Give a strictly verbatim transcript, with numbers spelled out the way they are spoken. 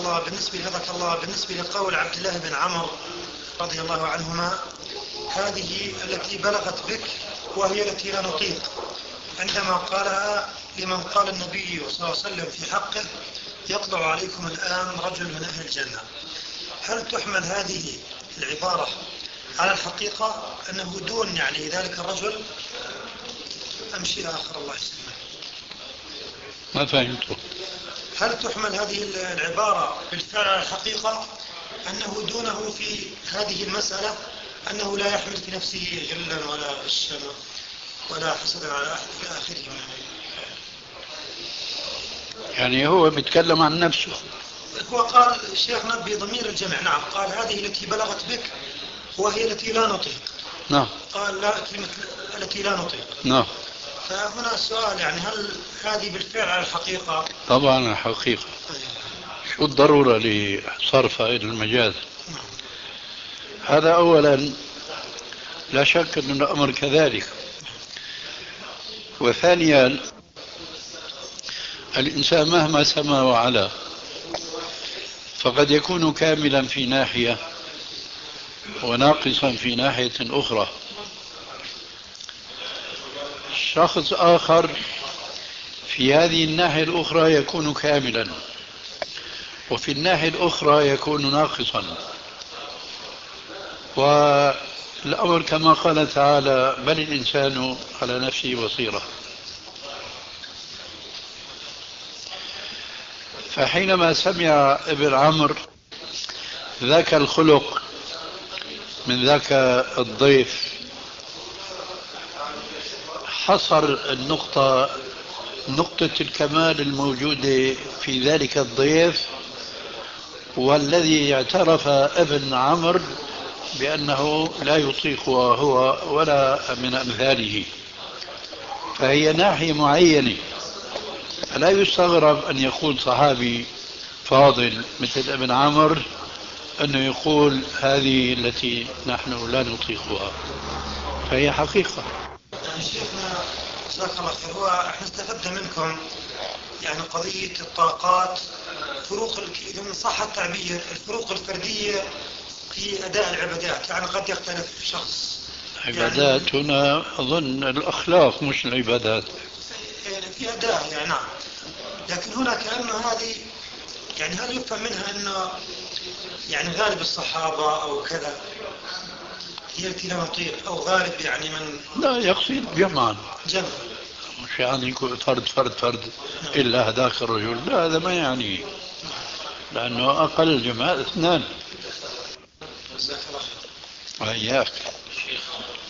الله بالنسبة هداك الله بالنسبة لقول عبد الله بن عمرو رضي الله عنهما هذه التي بلغت بك وهي التي لا نطيق، عندما قالها لمن قال النبي صلى الله عليه وسلم في حقه يطلع عليكم الآن رجل من أهل الجنة، هل تحمل هذه العبارة على الحقيقة أنه دون يعني ذلك الرجل أم شيء آخر؟ الله يسلمك. ما فهمته. هل تحمل هذه العبارة بالفعل على الحقيقة أنه دونه في هذه المسألة، أنه لا يحمل في نفسه غلا ولا غشا ولا حسدا على أحد في آخره؟ يعني هو بيتكلم عن نفسه. هو قال شيخنا بضمير الجمع، نعم، قال هذه التي بلغت بك وهي التي لا نطيق. نعم. قال لا كلمة التي لا نطيق. نعم. فهنا السؤال يعني هل هذه بالفعل على الحقيقة؟ طبعا الحقيقة. شو الضرورة لصرفها إلى المجاز؟ نعم. هذا أولا، لا شك أن الأمر كذلك. وثانيا، الإنسان مهما سما وعلا فقد يكون كاملا في ناحية وناقصا في ناحية أخرى. شخص آخر في هذه الناحية الأخرى يكون كاملا، وفي الناحية الأخرى يكون ناقصا. والأمر كما قال تعالى: بل الإنسان على نفسه بصيرة. فحينما سمع ابن عمرو ذاك الخلق من ذاك الضيف حصر النقطة نقطة الكمال الموجودة في ذلك الضيف، والذي اعترف ابن عمرو بأنه لا يطيق هو ولا من أمثاله. فهي ناحية معينة، فلا يستغرب أن يقول صحابي فاضل مثل ابن عمرو أنه يقول هذه التي نحن لا نطيقها، فهي حقيقة. يعني شيخنا جزاك الله خير، هو احنا استفدنا منكم يعني قضية الطاقات، فروق إذا صح التعبير الفروق الفردية في أداء العبادات، يعني قد يختلف شخص. عبادات يعني هنا أظن الأخلاق مش العبادات. يعني في أداء يعني نعم، لكن هنا كأنه هذه يعني هل يفهم منها أنه يعني غالب الصحابة أو كذا هي التي لا نطيق، أو غالب يعني من لا يقصد جمعا جمع، مش يعني يكون فرد فرد فرد نعم. إلا هذاك الرجل، لا هذا ما يعني، لأنه أقل الجماعة اثنان. جزاك الله خير. وإياك.